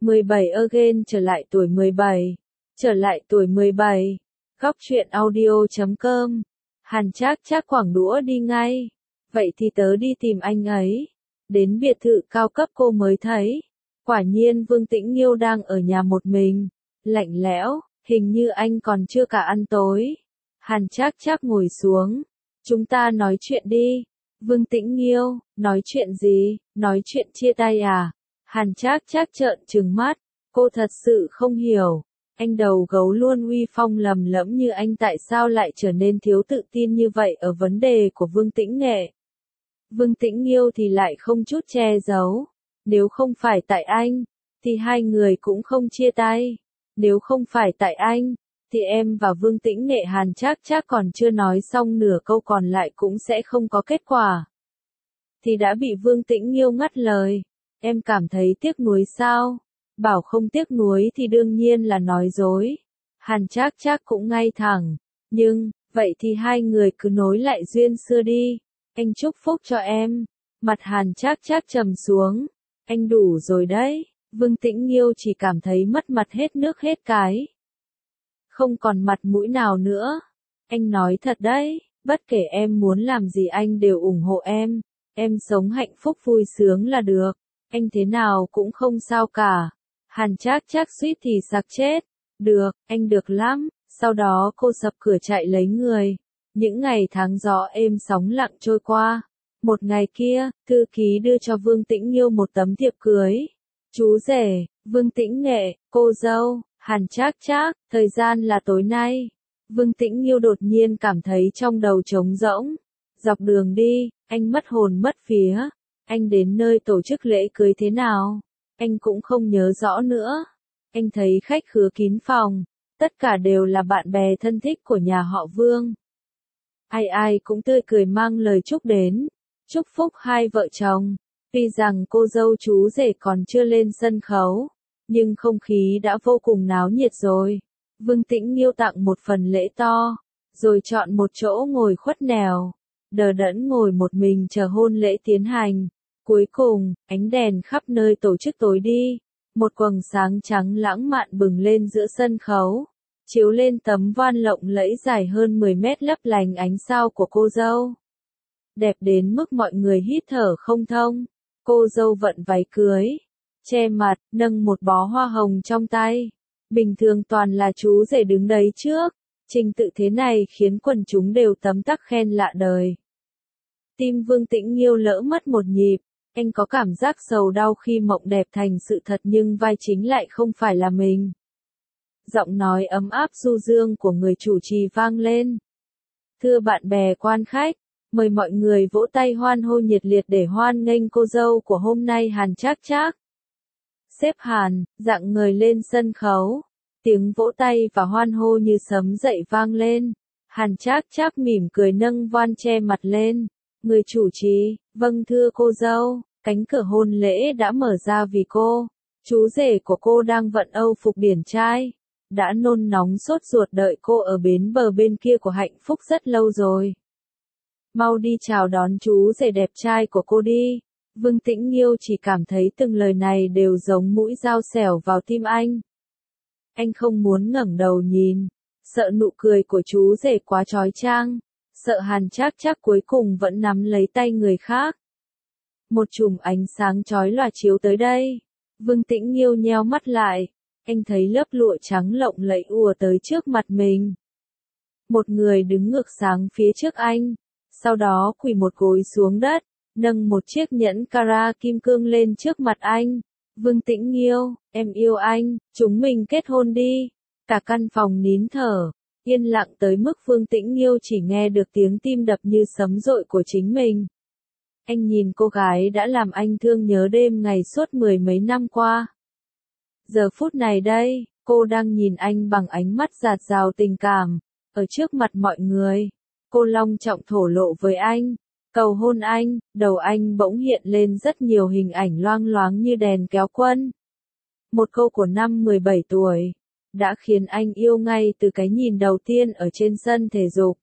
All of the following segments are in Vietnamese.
17 again trở lại tuổi 17. Trở lại tuổi 17. Góc truyện audio.com. Hàn Trác Trác quẳng đũa đi ngay. Vậy thì tớ đi tìm anh ấy. Đến biệt thự cao cấp cô mới thấy. Quả nhiên Vương Tĩnh Nghiêu đang ở nhà một mình. Lạnh lẽo, hình như anh còn chưa cả ăn tối. Hàn Trác Trác ngồi xuống. Chúng ta nói chuyện đi. Vương Tĩnh Nghiêu, nói chuyện gì? Nói chuyện chia tay à? Hàn Trác Trác trợn trừng mắt. Cô thật sự không hiểu. Anh đầu gấu luôn uy phong lầm lẫm như anh tại sao lại trở nên thiếu tự tin như vậy ở vấn đề của Vương Tĩnh Nghệ. Vương Tĩnh Nghiêu thì lại không chút che giấu. Nếu không phải tại anh, thì hai người cũng không chia tay. Nếu không phải tại anh, thì em và Vương Tĩnh Nghệ. Hàn Trác Trác còn chưa nói xong nửa câu còn lại cũng sẽ không có kết quả. Thì đã bị Vương Tĩnh Nghiêu ngắt lời. Em cảm thấy tiếc nuối sao? Bảo không tiếc nuối thì đương nhiên là nói dối. Hàn Trác Trác cũng ngay thẳng. Nhưng, vậy thì hai người cứ nối lại duyên xưa đi. Anh chúc phúc cho em. Mặt Hàn Trác Trác trầm xuống. Anh đủ rồi đấy. Vương Tĩnh Nghiêu chỉ cảm thấy mất mặt hết nước hết cái. Không còn mặt mũi nào nữa. Anh nói thật đấy, bất kể em muốn làm gì anh đều ủng hộ em. Em sống hạnh phúc vui sướng là được. Anh thế nào cũng không sao cả. Hàn Trác Trác suýt thì sặc chết. Được, anh được lắm. Sau đó cô sập cửa chạy lấy người. Những ngày tháng gió êm sóng lặng trôi qua. Một ngày kia, thư ký đưa cho Vương Tĩnh Nghiêu một tấm thiệp cưới. Chú rể, Vương Tĩnh Nghệ, cô dâu, Hàn Trác Trác, thời gian là tối nay. Vương Tĩnh Nghiêu đột nhiên cảm thấy trong đầu trống rỗng. Dọc đường đi, anh mất hồn mất vía. Anh đến nơi tổ chức lễ cưới thế nào? Anh cũng không nhớ rõ nữa. Anh thấy khách khứa kín phòng. Tất cả đều là bạn bè thân thích của nhà họ Vương. Ai ai cũng tươi cười mang lời chúc đến. Chúc phúc hai vợ chồng. Tuy rằng cô dâu chú rể còn chưa lên sân khấu, nhưng không khí đã vô cùng náo nhiệt rồi. Vương Tĩnh Nghiêu tặng một phần lễ to, rồi chọn một chỗ ngồi khuất nẻo, đờ đẫn ngồi một mình chờ hôn lễ tiến hành. Cuối cùng, ánh đèn khắp nơi tổ chức tối đi, một quầng sáng trắng lãng mạn bừng lên giữa sân khấu, chiếu lên tấm voan lộng lẫy dài hơn 10 mét lấp lánh ánh sao của cô dâu. Đẹp đến mức mọi người hít thở không thông. Cô dâu vận váy cưới, che mặt, nâng một bó hoa hồng trong tay. Bình thường toàn là chú rể đứng đấy trước. Trình tự thế này khiến quần chúng đều tấm tắc khen lạ đời. Tim Vương Tĩnh Nghiêu lỡ mất một nhịp. Anh có cảm giác sầu đau khi mộng đẹp thành sự thật nhưng vai chính lại không phải là mình. Giọng nói ấm áp du dương của người chủ trì vang lên. Thưa bạn bè quan khách, mời mọi người vỗ tay hoan hô nhiệt liệt để hoan nghênh cô dâu của hôm nay Hàn Trác Trác. Sếp Hàn, dạng người lên sân khấu. Tiếng vỗ tay và hoan hô như sấm dậy vang lên. Hàn Trác Trác mỉm cười nâng voan che mặt lên. Người chủ trì, vâng thưa cô dâu, cánh cửa hôn lễ đã mở ra vì cô. Chú rể của cô đang vận âu phục điển trai. Đã nôn nóng sốt ruột đợi cô ở bến bờ bên kia của hạnh phúc rất lâu rồi. Mau đi chào đón chú rể đẹp trai của cô đi. Vương Tĩnh Nghiêu chỉ cảm thấy từng lời này đều giống mũi dao xẻo vào tim anh. Anh không muốn ngẩng đầu nhìn, sợ nụ cười của chú rể quá chói chang, sợ Hàn Trác Trác cuối cùng vẫn nắm lấy tay người khác. Một chùm ánh sáng chói lòa chiếu tới đây. Vương Tĩnh Nghiêu nheo mắt lại, anh thấy lớp lụa trắng lộng lẫy ùa tới trước mặt mình. Một người đứng ngược sáng phía trước anh. Sau đó quỳ một gối xuống đất, nâng một chiếc nhẫn carat kim cương lên trước mặt anh. Vương Tĩnh Nghiêu, em yêu anh, chúng mình kết hôn đi. Cả căn phòng nín thở, yên lặng tới mức Vương Tĩnh Nghiêu chỉ nghe được tiếng tim đập như sấm dội của chính mình. Anh nhìn cô gái đã làm anh thương nhớ đêm ngày suốt 10 mấy năm qua. Giờ phút này đây, cô đang nhìn anh bằng ánh mắt dạt dào tình cảm, ở trước mặt mọi người. Cô long trọng thổ lộ với anh, cầu hôn anh, đầu anh bỗng hiện lên rất nhiều hình ảnh loang loáng như đèn kéo quân. Một câu của năm 17 tuổi, đã khiến anh yêu ngay từ cái nhìn đầu tiên ở trên sân thể dục.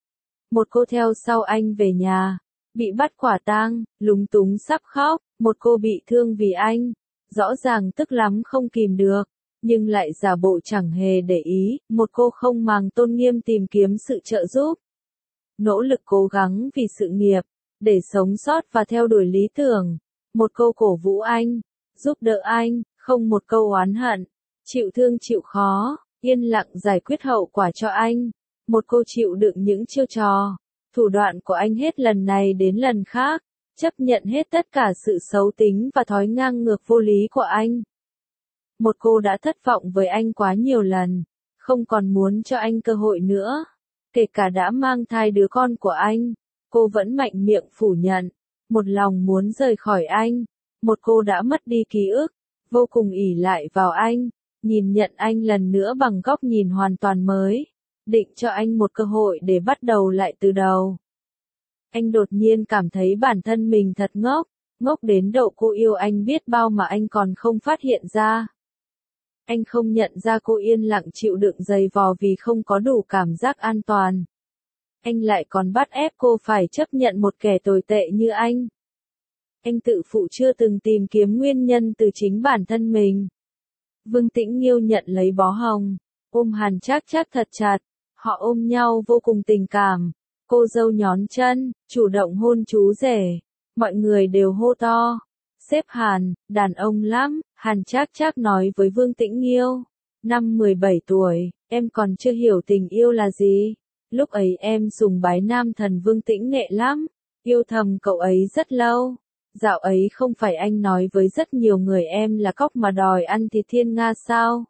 Một cô theo sau anh về nhà, bị bắt quả tang, lúng túng sắp khóc, một cô bị thương vì anh, rõ ràng tức lắm không kìm được, nhưng lại giả bộ chẳng hề để ý, một cô không màng tôn nghiêm tìm kiếm sự trợ giúp. Nỗ lực cố gắng vì sự nghiệp, để sống sót và theo đuổi lý tưởng. Một câu cổ vũ anh, giúp đỡ anh, không một câu oán hận. Chịu thương chịu khó, yên lặng giải quyết hậu quả cho anh. Một cô chịu đựng những chiêu trò, thủ đoạn của anh hết lần này đến lần khác, chấp nhận hết tất cả sự xấu tính và thói ngang ngược vô lý của anh. Một cô đã thất vọng với anh quá nhiều lần, không còn muốn cho anh cơ hội nữa. Kể cả đã mang thai đứa con của anh, cô vẫn mạnh miệng phủ nhận, một lòng muốn rời khỏi anh. Một cô đã mất đi ký ức, vô cùng ỷ lại vào anh, nhìn nhận anh lần nữa bằng góc nhìn hoàn toàn mới, định cho anh một cơ hội để bắt đầu lại từ đầu. Anh đột nhiên cảm thấy bản thân mình thật ngốc, ngốc đến độ cô yêu anh biết bao mà anh còn không phát hiện ra. Anh không nhận ra cô yên lặng chịu đựng dày vò vì không có đủ cảm giác an toàn. Anh lại còn bắt ép cô phải chấp nhận một kẻ tồi tệ như anh. Anh tự phụ chưa từng tìm kiếm nguyên nhân từ chính bản thân mình. Vương Tĩnh Nghiêu nhận lấy bó hồng, ôm Hàn Trác Trác thật chặt, họ ôm nhau vô cùng tình cảm. Cô dâu nhón chân, chủ động hôn chú rể, mọi người đều hô to. Sếp Hàn, đàn ông lắm, Hàn Trác Trác nói với Vương Tĩnh Nghiêu. Năm 17 tuổi, em còn chưa hiểu tình yêu là gì. Lúc ấy em sùng bái nam thần Vương Tĩnh Nghệ lắm, yêu thầm cậu ấy rất lâu. Dạo ấy không phải anh nói với rất nhiều người em là cóc mà đòi ăn thịt thiên nga sao?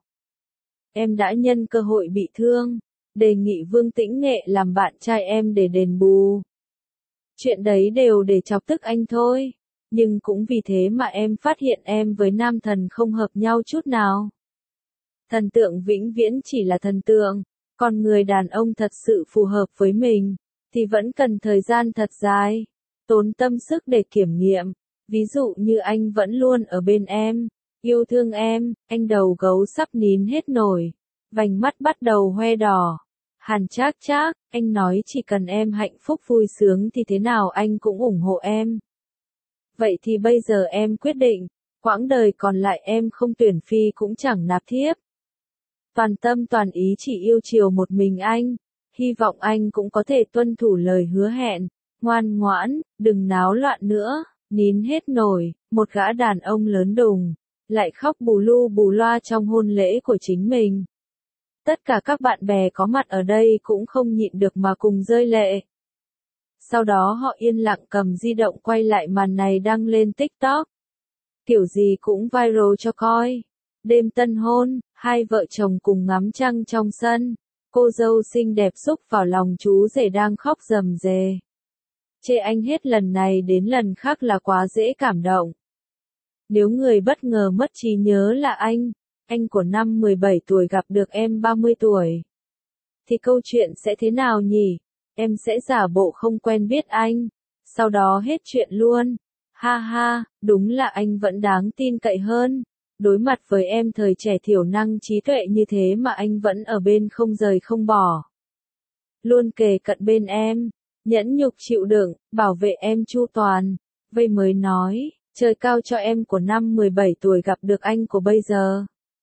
Em đã nhân cơ hội bị thương, đề nghị Vương Tĩnh Nghệ làm bạn trai em để đền bù. Chuyện đấy đều để chọc tức anh thôi, nhưng cũng vì thế mà em phát hiện em với nam thần không hợp nhau chút nào. Thần tượng vĩnh viễn chỉ là thần tượng, còn người đàn ông thật sự phù hợp với mình, thì vẫn cần thời gian thật dài, tốn tâm sức để kiểm nghiệm. Ví dụ như anh vẫn luôn ở bên em, yêu thương em, anh đầu gấu sắp nín hết nổi, vành mắt bắt đầu hoe đỏ. Hàn Trác Trác, anh nói chỉ cần em hạnh phúc vui sướng thì thế nào anh cũng ủng hộ em. Vậy thì bây giờ em quyết định, quãng đời còn lại em không tuyển phi cũng chẳng nạp thiếp. Toàn tâm toàn ý chỉ yêu chiều một mình anh, hy vọng anh cũng có thể tuân thủ lời hứa hẹn, ngoan ngoãn, đừng náo loạn nữa. Nín hết nổi, một gã đàn ông lớn đùng, lại khóc bù lu bù loa trong hôn lễ của chính mình. Tất cả các bạn bè có mặt ở đây cũng không nhịn được mà cùng rơi lệ. Sau đó họ yên lặng cầm di động quay lại màn này đăng lên TikTok. Kiểu gì cũng viral cho coi. Đêm tân hôn, hai vợ chồng cùng ngắm trăng trong sân. Cô dâu xinh đẹp xúc vào lòng chú rể đang khóc rầm rề. Chê anh hết lần này đến lần khác là quá dễ cảm động. Nếu người bất ngờ mất trí nhớ là anh của năm 17 tuổi gặp được em 30 tuổi. Thì câu chuyện sẽ thế nào nhỉ? Em sẽ giả bộ không quen biết anh, sau đó hết chuyện luôn. Ha ha, đúng là anh vẫn đáng tin cậy hơn. Đối mặt với em thời trẻ thiểu năng trí tuệ như thế mà anh vẫn ở bên không rời không bỏ. Luôn kề cận bên em. Nhẫn nhục chịu đựng, bảo vệ em chu toàn. Vậy mới nói, trời cao cho em của năm 17 tuổi gặp được anh của bây giờ.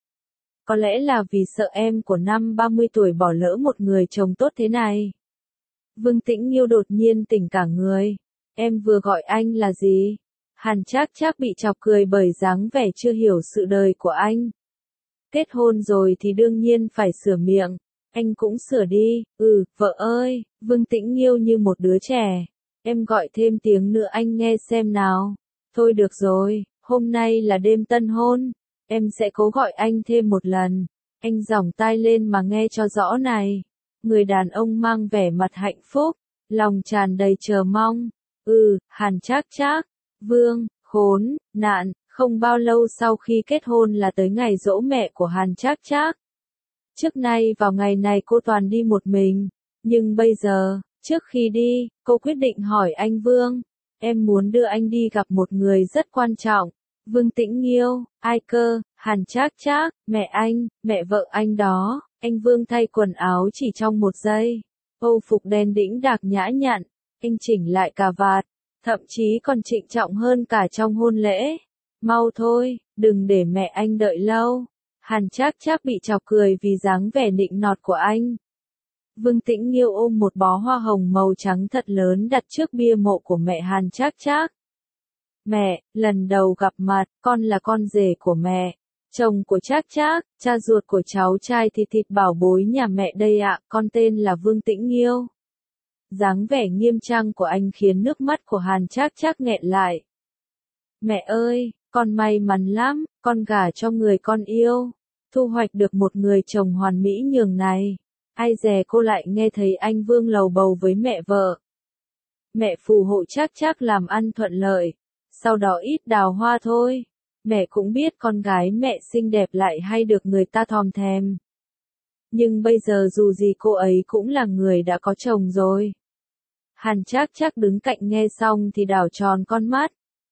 Có lẽ là vì sợ em của năm 30 tuổi bỏ lỡ một người chồng tốt thế này. Vương Tĩnh Nghiêu đột nhiên tỉnh cả người. Em vừa gọi anh là gì? Hàn Trác Trác bị chọc cười bởi dáng vẻ chưa hiểu sự đời của anh. Kết hôn rồi thì đương nhiên phải sửa miệng. Anh cũng sửa đi, vợ ơi, Vương Tĩnh Nghiêu như một đứa trẻ. Em gọi thêm tiếng nữa anh nghe xem nào. Thôi được rồi, hôm nay là đêm tân hôn. Em sẽ cố gọi anh thêm một lần. Anh giỏng tai lên mà nghe cho rõ này. Người đàn ông mang vẻ mặt hạnh phúc, lòng tràn đầy chờ mong. Hàn Trác Trác, Vương, khốn, nạn, không bao lâu sau khi kết hôn là tới ngày giỗ mẹ của Hàn Trác Trác. Trước nay vào ngày này cô toàn đi một mình, nhưng bây giờ, trước khi đi, cô quyết định hỏi anh Vương, em muốn đưa anh đi gặp một người rất quan trọng. Vương Tĩnh Nghiêu, ai cơ? Hàn Trác Trác, mẹ anh, mẹ vợ anh đó. Anh Vương thay quần áo chỉ trong một giây. Âu phục đen đĩnh đạc nhã nhặn, anh chỉnh lại cà vạt, thậm chí còn trịnh trọng hơn cả trong hôn lễ. Mau thôi, đừng để mẹ anh đợi lâu. Hàn Trác Trác bị chọc cười vì dáng vẻ nịnh nọt của anh. Vương Tĩnh Nghiêu ôm một bó hoa hồng màu trắng thật lớn đặt trước bia mộ của mẹ Hàn Trác Trác. Mẹ, lần đầu gặp mặt, con là con rể của mẹ. Chồng của Trác Trác, cha ruột của cháu trai Thịt Thịt bảo bối nhà mẹ đây ạ, con tên là Vương Tĩnh Nghiêu. Dáng vẻ nghiêm trang của anh khiến nước mắt của Hàn Trác Trác nghẹn lại. Mẹ ơi, con may mắn lắm, con gả cho người con yêu, thu hoạch được một người chồng hoàn mỹ nhường này. Ai dè cô lại nghe thấy anh Vương lầu bầu với mẹ vợ. Mẹ phù hộ Trác Trác làm ăn thuận lợi, sau đó ít đào hoa thôi. Mẹ cũng biết con gái mẹ xinh đẹp lại hay được người ta thòm thèm. Nhưng bây giờ dù gì cô ấy cũng là người đã có chồng rồi. Hàn Trác Trác đứng cạnh nghe xong thì đảo tròn con mắt.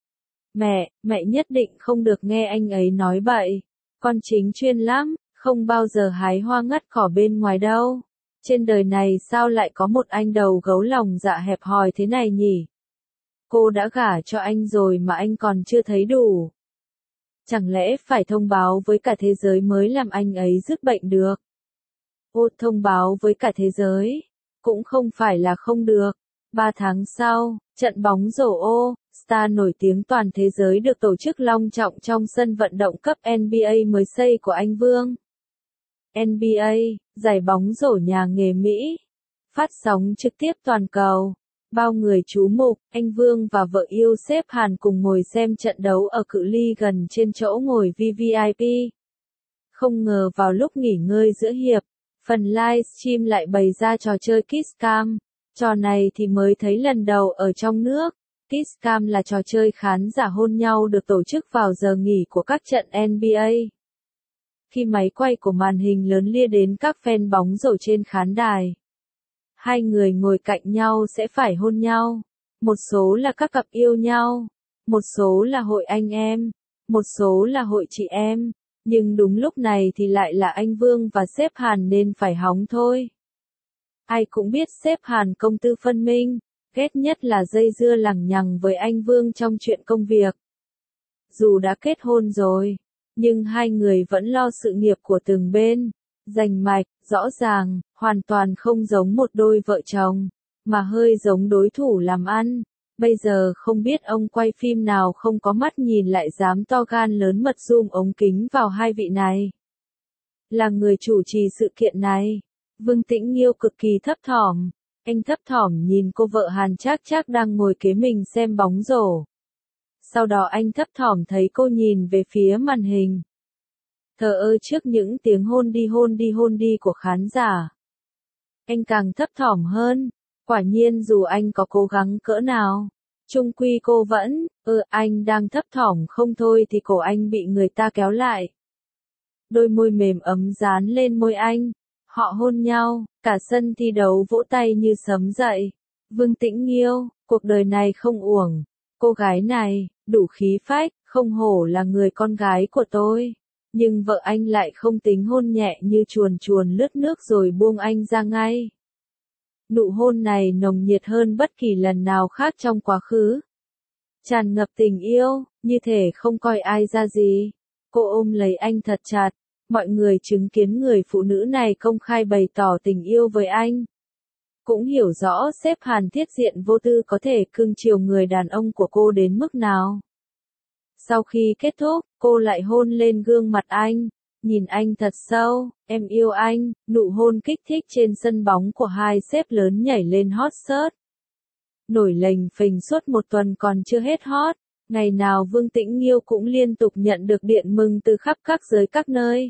Mẹ nhất định không được nghe anh ấy nói bậy. Con chính chuyên lắm, không bao giờ hái hoa ngắt cỏ bên ngoài đâu. Trên đời này sao lại có một anh đầu gấu lòng dạ hẹp hòi thế này nhỉ? Cô đã gả cho anh rồi mà anh còn chưa thấy đủ. Chẳng lẽ phải thông báo với cả thế giới mới làm anh ấy dứt bệnh được? Ô, thông báo với cả thế giới, cũng không phải là không được. 3 tháng sau, trận bóng rổ All-Star nổi tiếng toàn thế giới được tổ chức long trọng trong sân vận động cấp NBA mới xây của anh Vương. NBA, giải bóng rổ nhà nghề Mỹ, phát sóng trực tiếp toàn cầu. Bao người chú mục, anh Vương và vợ yêu xếp Hàn cùng ngồi xem trận đấu ở cự ly gần trên chỗ ngồi VVIP. Không ngờ vào lúc nghỉ ngơi giữa hiệp, phần livestream lại bày ra trò chơi Kiss Cam. Trò này thì mới thấy lần đầu ở trong nước. Kiss Cam là trò chơi khán giả hôn nhau được tổ chức vào giờ nghỉ của các trận NBA. Khi máy quay của màn hình lớn lia đến các fan bóng rổ trên khán đài, hai người ngồi cạnh nhau sẽ phải hôn nhau. Một số là các cặp yêu nhau, một số là hội anh em, một số là hội chị em. Nhưng đúng lúc này thì lại là anh Vương và sếp Hàn nên phải hóng thôi. Ai cũng biết sếp Hàn công tư phân minh, ghét nhất là dây dưa lằng nhằng với anh Vương trong chuyện công việc. Dù đã kết hôn rồi, nhưng hai người vẫn lo sự nghiệp của từng bên, rành mạch, rõ ràng, hoàn toàn không giống một đôi vợ chồng, mà hơi giống đối thủ làm ăn. Bây giờ không biết ông quay phim nào không có mắt nhìn lại dám to gan lớn mật zoom ống kính vào hai vị này. Là người chủ trì sự kiện này, Vương Tĩnh Nghiêu cực kỳ thấp thỏm. Anh thấp thỏm nhìn cô vợ Hàn Trác Trác đang ngồi kế mình xem bóng rổ. Sau đó anh thấp thỏm thấy cô nhìn về phía màn hình. Thờ ơ trước những tiếng hôn đi của khán giả. Anh càng thấp thỏm hơn. Quả nhiên dù anh có cố gắng cỡ nào, chung quy cô vẫn, anh đang thấp thỏm không thôi thì cổ anh bị người ta kéo lại. Đôi môi mềm ấm dán lên môi anh. Họ hôn nhau, cả sân thi đấu vỗ tay như sấm dậy. Vương Tĩnh Nghiêu, cuộc đời này không uổng. Cô gái này, đủ khí phách, không hổ là người con gái của tôi. Nhưng vợ anh lại không tính hôn nhẹ như chuồn chuồn lướt nước rồi buông anh ra ngay. Nụ hôn này nồng nhiệt hơn bất kỳ lần nào khác trong quá khứ. Tràn ngập tình yêu, như thể không coi ai ra gì. Cô ôm lấy anh thật chặt. Mọi người chứng kiến người phụ nữ này công khai bày tỏ tình yêu với anh. Cũng hiểu rõ sếp Hàn thiết diện vô tư có thể cưng chiều người đàn ông của cô đến mức nào. Sau khi kết thúc, cô lại hôn lên gương mặt anh. Nhìn anh thật sâu, em yêu anh, nụ hôn kích thích trên sân bóng của hai sếp lớn nhảy lên hot search. Nổi lềnh phềnh suốt một tuần còn chưa hết hot. Ngày nào Vương Tĩnh Nghiêu cũng liên tục nhận được điện mừng từ khắp các giới các nơi.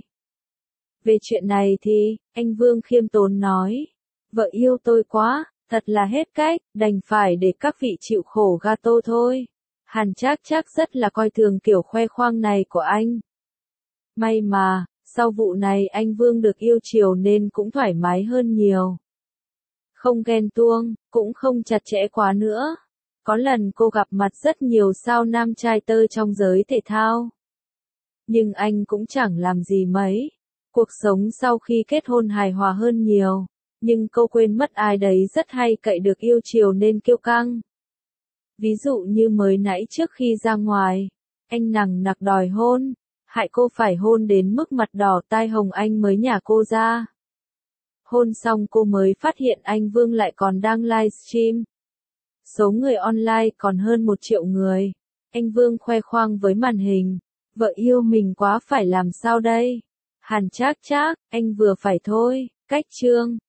Về chuyện này thì, anh Vương khiêm tốn nói, vợ yêu tôi quá, thật là hết cách, đành phải để các vị chịu khổ gato thôi. Hàn Trác Trác rất là coi thường kiểu khoe khoang này của anh. May mà, sau vụ này anh Vương được yêu chiều nên cũng thoải mái hơn nhiều. Không ghen tuông, cũng không chặt chẽ quá nữa. Có lần cô gặp mặt rất nhiều sao nam trai tơ trong giới thể thao. Nhưng anh cũng chẳng làm gì mấy. Cuộc sống sau khi kết hôn hài hòa hơn nhiều. Nhưng cô quên mất ai đấy rất hay cậy được yêu chiều nên kiêu căng. Ví dụ như mới nãy trước khi ra ngoài, anh nằng nặc đòi hôn. hại cô phải hôn đến mức mặt đỏ tai hồng anh mới nhả cô ra. Hôn xong cô mới phát hiện anh Vương lại còn đang livestream. Số người online còn hơn 1 triệu người. Anh Vương khoe khoang với màn hình. Vợ yêu mình quá phải làm sao đây? Hàn Trác Trác, anh vừa phải thôi. Cách chương